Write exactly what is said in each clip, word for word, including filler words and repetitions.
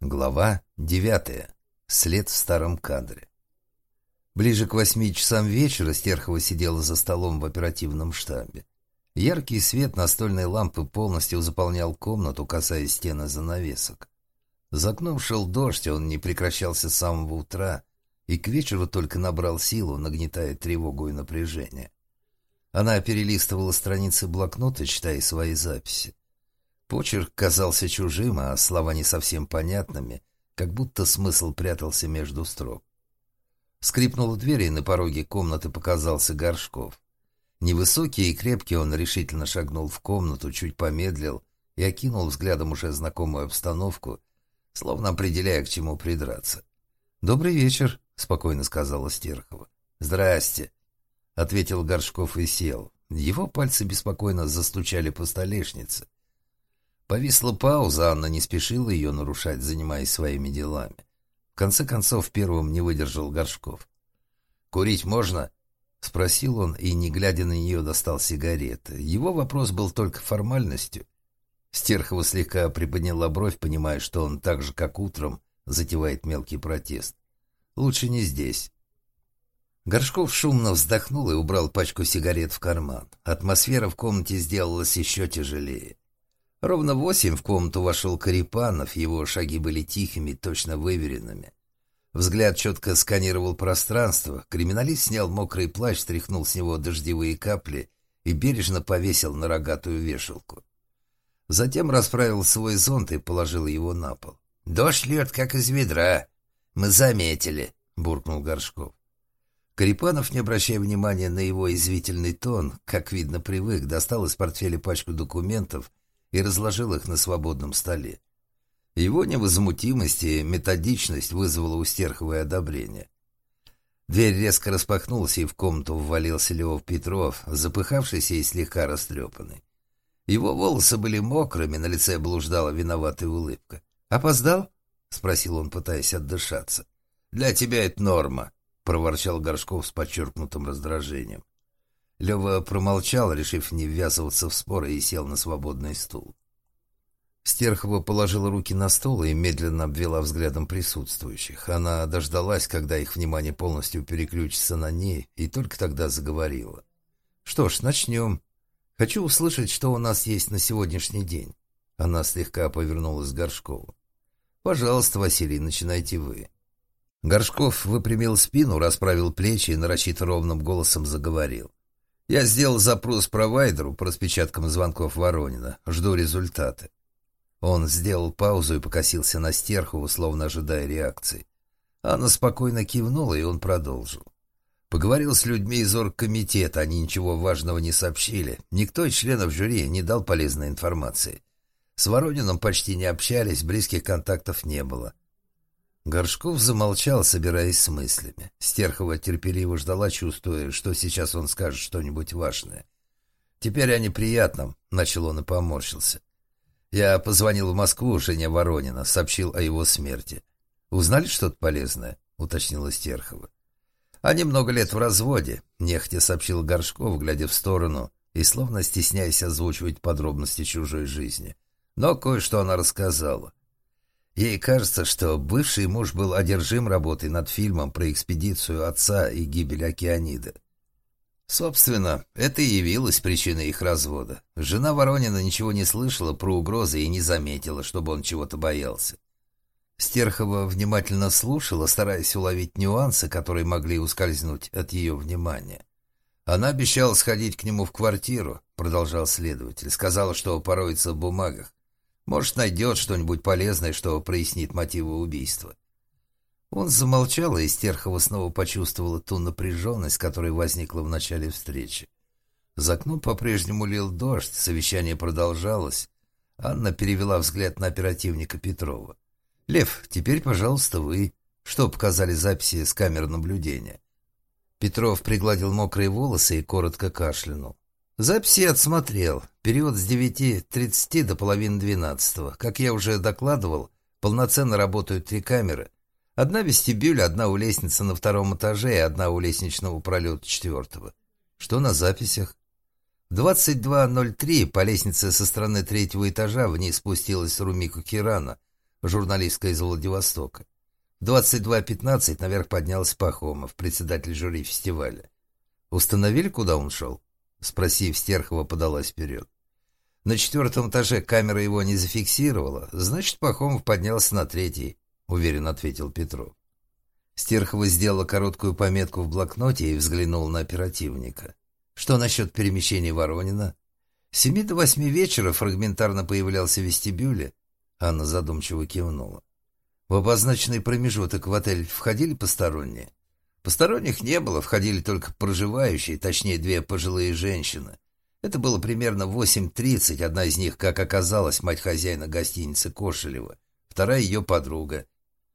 Глава девятая. След в старом кадре. Ближе к восьми часам вечера Стерхова сидела за столом в оперативном штабе. Яркий свет настольной лампы полностью заполнял комнату, касаясь стены занавесок. За окном шел дождь, он не прекращался с самого утра, и к вечеру только набрал силу, нагнетая тревогу и напряжение. Она перелистывала страницы блокнота, читая свои записи. Почерк казался чужим, а слова не совсем понятными, как будто смысл прятался между строк. Скрипнула дверь, и на пороге комнаты показался Горшков. Невысокий и крепкий, он решительно шагнул в комнату, чуть помедлил и окинул взглядом уже знакомую обстановку, словно определяя, к чему придраться. «Добрый вечер», — спокойно сказала Стерхова. «Здрасте», — ответил Горшков и сел. Его пальцы беспокойно застучали по столешнице. Повисла пауза, Анна не спешила ее нарушать, занимаясь своими делами. В конце концов, первым не выдержал Горшков. «Курить можно?» — спросил он, и, не глядя на нее, достал сигареты. Его вопрос был только формальностью. Стерхова слегка приподняла бровь, понимая, что он так же, как утром, затевает мелкий протест. «Лучше не здесь». Горшков шумно вздохнул и убрал пачку сигарет в карман. Атмосфера в комнате сделалась еще тяжелее. Ровно в восемь в комнату вошел Корепанов, его шаги были тихими, точно выверенными. Взгляд четко сканировал пространство, криминалист снял мокрый плащ, стряхнул с него дождевые капли и бережно повесил на рогатую вешалку. Затем расправил свой зонт и положил его на пол. «Дождь льет, как из ведра. Мы заметили», — буркнул Горшков. Корепанов, не обращая внимания на его извивительный тон, как видно привык, достал из портфеля пачку документов и разложил их на свободном столе. Его невозмутимость и методичность вызвала у Стерховой одобрение. Дверь резко распахнулась, и в комнату ввалился Лев Петров, запыхавшийся и слегка растрепанный. Его волосы были мокрыми, на лице блуждала виноватая улыбка. «Опоздал?» — спросил он, пытаясь отдышаться. «Для тебя это норма», — проворчал Горшков с подчеркнутым раздражением. Лева промолчал, решив не ввязываться в споры, и сел на свободный стул. Стерхова положила руки на стол и медленно обвела взглядом присутствующих. Она дождалась, когда их внимание полностью переключится на ней, и только тогда заговорила. «Что ж, начнем. Хочу услышать, что у нас есть на сегодняшний день». Она слегка повернулась к Горшкову. «Пожалуйста, Василий, начинайте вы». Горшков выпрямил спину, расправил плечи и нарочито ровным голосом заговорил. «Я сделал запрос провайдеру по распечаткам звонков Воронина. Жду результаты». Он сделал паузу и покосился на Стерхову, словно ожидая реакции. Анна спокойно кивнула, и он продолжил. «Поговорил с людьми из оргкомитета, они ничего важного не сообщили. Никто из членов жюри не дал полезной информации. С Ворониным почти не общались, близких контактов не было». Горшков замолчал, собираясь с мыслями. Стерхова терпеливо ждала, чувствуя, что сейчас он скажет что-нибудь важное. «Теперь о неприятном», — начал он и поморщился. «Я позвонил в Москву жене Воронина, сообщил о его смерти. Узнали что-то полезное?» — уточнила Стерхова. «Они много лет в разводе», — нехотя сообщил Горшков, глядя в сторону и словно стесняясь озвучивать подробности чужой жизни. Но кое-что она рассказала. Ей кажется, что бывший муж был одержим работой над фильмом про экспедицию отца и гибель Океанида. Собственно, это и явилось причиной их развода. Жена Воронина ничего не слышала про угрозы и не заметила, чтобы он чего-то боялся. Стерхова внимательно слушала, стараясь уловить нюансы, которые могли ускользнуть от ее внимания. «Она обещала сходить к нему в квартиру», — продолжал следователь. «Сказала, что пороется в бумагах. Может, найдет что-нибудь полезное, что прояснит мотивы убийства». Он замолчал, и Стерхова снова почувствовала ту напряженность, которая возникла в начале встречи. За окном по-прежнему лил дождь, совещание продолжалось. Анна перевела взгляд на оперативника Петрова. «Лев, теперь, пожалуйста, вы. Что показали записи с камер наблюдения?» Петров пригладил мокрые волосы и коротко кашлянул. «Записи отсмотрел. Период с девяти тридцати до половины двенадцатого. Как я уже докладывал, полноценно работают три камеры. Одна в вестибюле, одна у лестницы на втором этаже и одна у лестничного пролета четвертого. Что на записях? В двадцать два ноль три по лестнице со стороны третьего этажа вниз спустилась Румико Кирана. журналистка из Владивостока. В двадцать два пятнадцать наверх поднялся Пахомов, председатель жюри фестиваля. «Установили, куда он шел?» Спросив, Стерхова подалась вперед. «На четвертом этаже камера его не зафиксировала, значит, Пахомов поднялся на третий», — уверенно ответил Петров. Стерхова сделала короткую пометку в блокноте и взглянула на оперативника. «Что насчет перемещения Воронина?» «С семи до восьми вечера фрагментарно появлялся в вестибюле». Анна задумчиво кивнула. «В обозначенный промежуток в отель входили посторонние?» «Посторонних не было, входили только проживающие, точнее, две пожилые женщины. Это было примерно в восемь тридцать, одна из них, как оказалось, мать хозяина гостиницы Кошелева, вторая ее подруга».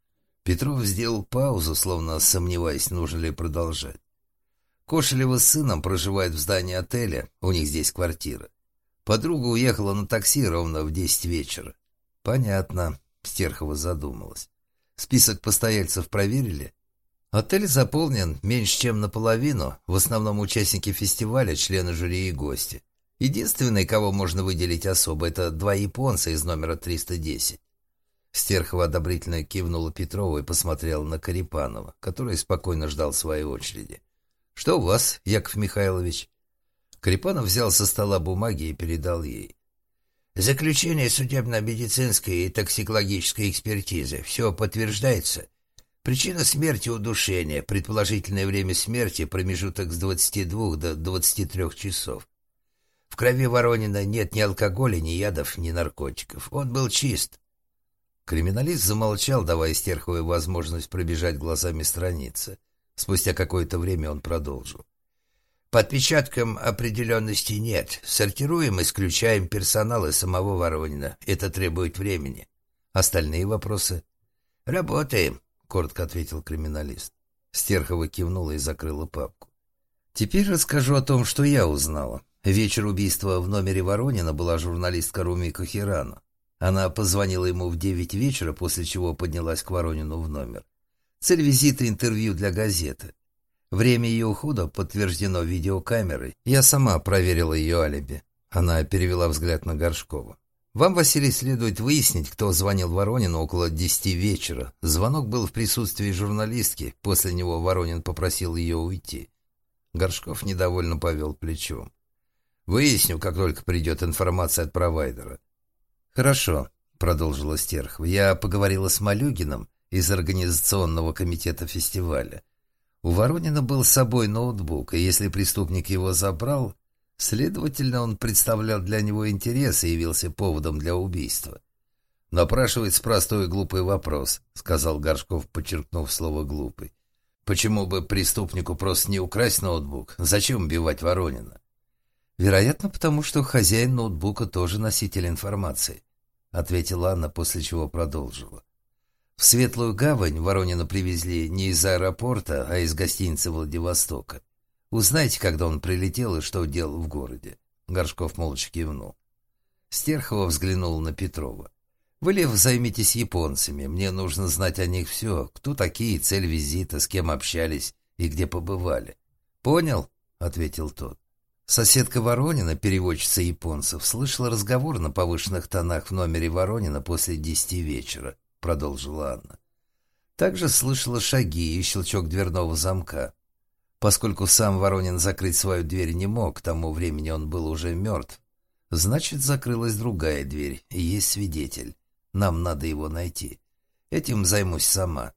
Петров сделал паузу, словно сомневаясь, нужно ли продолжать. «Кошелева с сыном проживают в здании отеля, у них здесь квартира. Подруга уехала на такси ровно в десять вечера». «Понятно», — Стерхова задумалась. «Список постояльцев проверили?» «Отель заполнен меньше, чем наполовину, в основном участники фестиваля, члены жюри и гости. Единственные, кого можно выделить особо, это два японца из номера триста десять». Стерхова одобрительно кивнула Петрову и посмотрела на Карипанова, который спокойно ждал своей очереди. «Что у вас, Яков Михайлович?» Карипанов взял со стола бумаги и передал ей. «Заключение судебно-медицинской и токсикологической экспертизы. Все подтверждается. Причина смерти — удушение. Предположительное время смерти — промежуток с двадцати двух до двадцати трёх часов. В крови Воронина нет ни алкоголя, ни ядов, ни наркотиков. Он был чист». Криминалист замолчал, давая Стерховой возможность пробежать глазами страницы. Спустя какое-то время он продолжил. «По отпечаткам определенности нет. Сортируем, исключаем персонал и самого Воронина. Это требует времени. Остальные вопросы?» «Работаем», — коротко ответил криминалист. Стерхова кивнула и закрыла папку. «Теперь расскажу о том, что я узнала. Вечер убийства в номере Воронина была журналистка Румика Хирано. Она позвонила ему в девять вечера, после чего поднялась к Воронину в номер. Цель визита — интервью для газеты. Время ее ухода подтверждено видеокамерой. Я сама проверила ее алиби». Она перевела взгляд на Горшкова. «Вам, Василий, следует выяснить, кто звонил Воронину около десяти вечера. Звонок был в присутствии журналистки. После него Воронин попросил ее уйти». Горшков недовольно повел плечом. «Выясню, как только придет информация от провайдера». «Хорошо», — продолжила Стерхова. «Я поговорила с Малюгиным из организационного комитета фестиваля. У Воронина был с собой ноутбук, и если преступник его забрал, следовательно, он представлял для него интерес и явился поводом для убийства». «Напрашивается простой и глупый вопрос», — сказал Горшков, подчеркнув слово «глупый». «Почему бы преступнику просто не украсть ноутбук? Зачем убивать Воронина?» «Вероятно, потому что хозяин ноутбука тоже носитель информации», — ответила Анна, после чего продолжила. «В Светлую Гавань Воронина привезли не из аэропорта, а из гостиницы Владивостока. Узнайте, когда он прилетел и что делал в городе». Горшков молча кивнул. Стерхова взглянула на Петрова. «Вы, Лев, займитесь японцами. Мне нужно знать о них все. Кто такие, цель визита, с кем общались и где побывали». «Понял», — ответил тот. Соседка Воронина, переводчица японцев, слышала разговор на повышенных тонах в номере Воронина после десяти вечера, продолжила Анна. Также слышала шаги и щелчок дверного замка. Поскольку сам Воронин закрыть свою дверь не мог, к тому времени он был уже мертв, значит, закрылась другая дверь, и есть свидетель. Нам надо его найти. Этим займусь сама.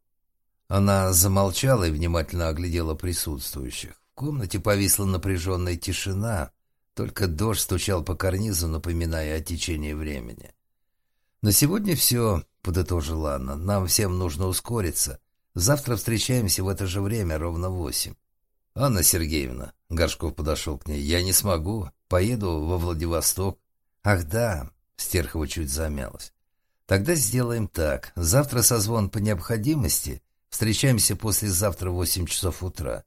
Она замолчала и внимательно оглядела присутствующих. В комнате повисла напряженная тишина, только дождь стучал по карнизу, напоминая о течении времени. «На сегодня все», — подытожила Анна. «Нам всем нужно ускориться. Завтра встречаемся в это же время, ровно в восемь». «Анна Сергеевна», — Горшков подошел к ней, — «я не смогу. Поеду во Владивосток». «Ах да», — Стерхова чуть замялась. «Тогда сделаем так. Завтра созвон по необходимости. Встречаемся послезавтра в восемь часов утра».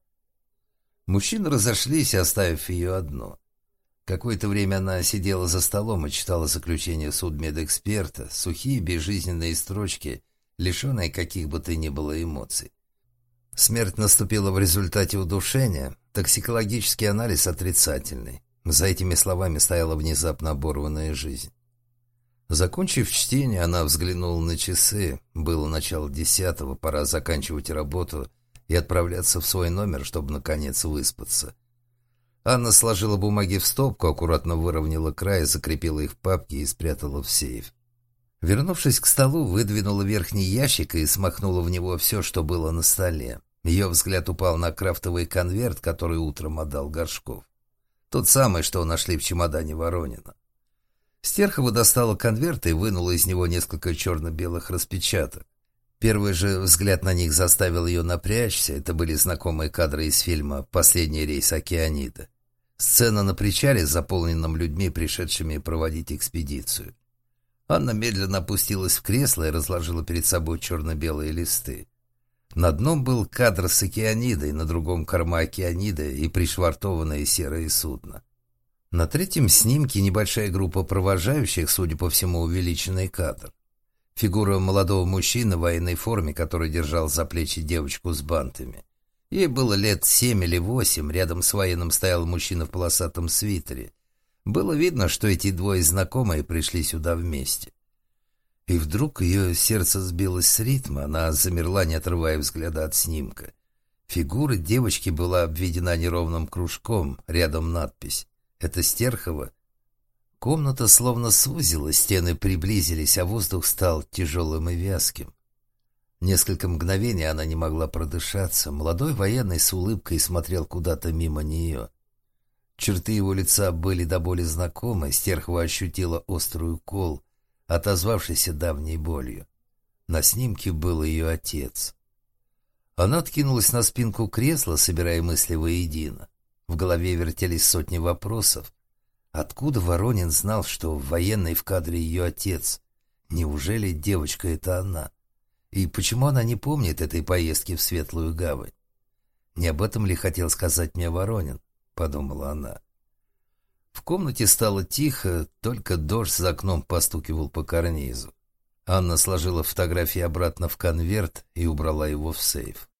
Мужчины разошлись, оставив ее одну. Какое-то время она сидела за столом и читала заключение судмедэксперта, сухие безжизненные строчки, лишенные каких бы то ни было эмоций. Смерть наступила в результате удушения, токсикологический анализ отрицательный. За этими словами стояла внезапно оборванная жизнь. Закончив чтение, она взглянула на часы. Было начало десятого, пора заканчивать работу и отправляться в свой номер, чтобы, наконец, выспаться. Анна сложила бумаги в стопку, аккуратно выровняла край, закрепила их в папке и спрятала в сейф. Вернувшись к столу, выдвинула верхний ящик и смахнула в него все, что было на столе. Ее взгляд упал на крафтовый конверт, который утром отдал Горшков. Тот самый, что нашли в чемодане Воронина. Стерхова достала конверт и вынула из него несколько черно-белых распечаток. Первый же взгляд на них заставил ее напрячься. Это были знакомые кадры из фильма «Последний рейс Океанида». Сцена на причале, заполненном людьми, пришедшими проводить экспедицию. Анна медленно опустилась в кресло и разложила перед собой черно-белые листы. На одном был кадр с Океанидой, на другом — корма Океаниды и пришвартованное серое судно. На третьем снимке небольшая группа провожающих, судя по всему, увеличенный кадр. Фигура молодого мужчины в военной форме, который держал за плечи девочку с бантами. Ей было лет семь или восемь, рядом с военным стоял мужчина в полосатом свитере. Было видно, что эти двое знакомые пришли сюда вместе. И вдруг ее сердце сбилось с ритма, она замерла, не отрывая взгляда от снимка. Фигура девочки была обведена неровным кружком, рядом надпись «Это Стерхова». Комната словно сузилась, стены приблизились, а воздух стал тяжелым и вязким. Несколько мгновений она не могла продышаться. Молодой военный с улыбкой смотрел куда-то мимо нее. Черты его лица были до боли знакомы. Стерхова ощутила острый укол, отозвавшийся давней болью. На снимке был ее отец. Она откинулась на спинку кресла, собирая мысли воедино. В голове вертелись сотни вопросов. Откуда Воронин знал, что военный в кадре ее отец? Неужели девочка — это она? И почему она не помнит этой поездки в Светлую Гавань? Не об этом ли хотел сказать мне Воронин? — подумала она. В комнате стало тихо, только дождь за окном постукивал по карнизу. Анна сложила фотографии обратно в конверт и убрала его в сейф.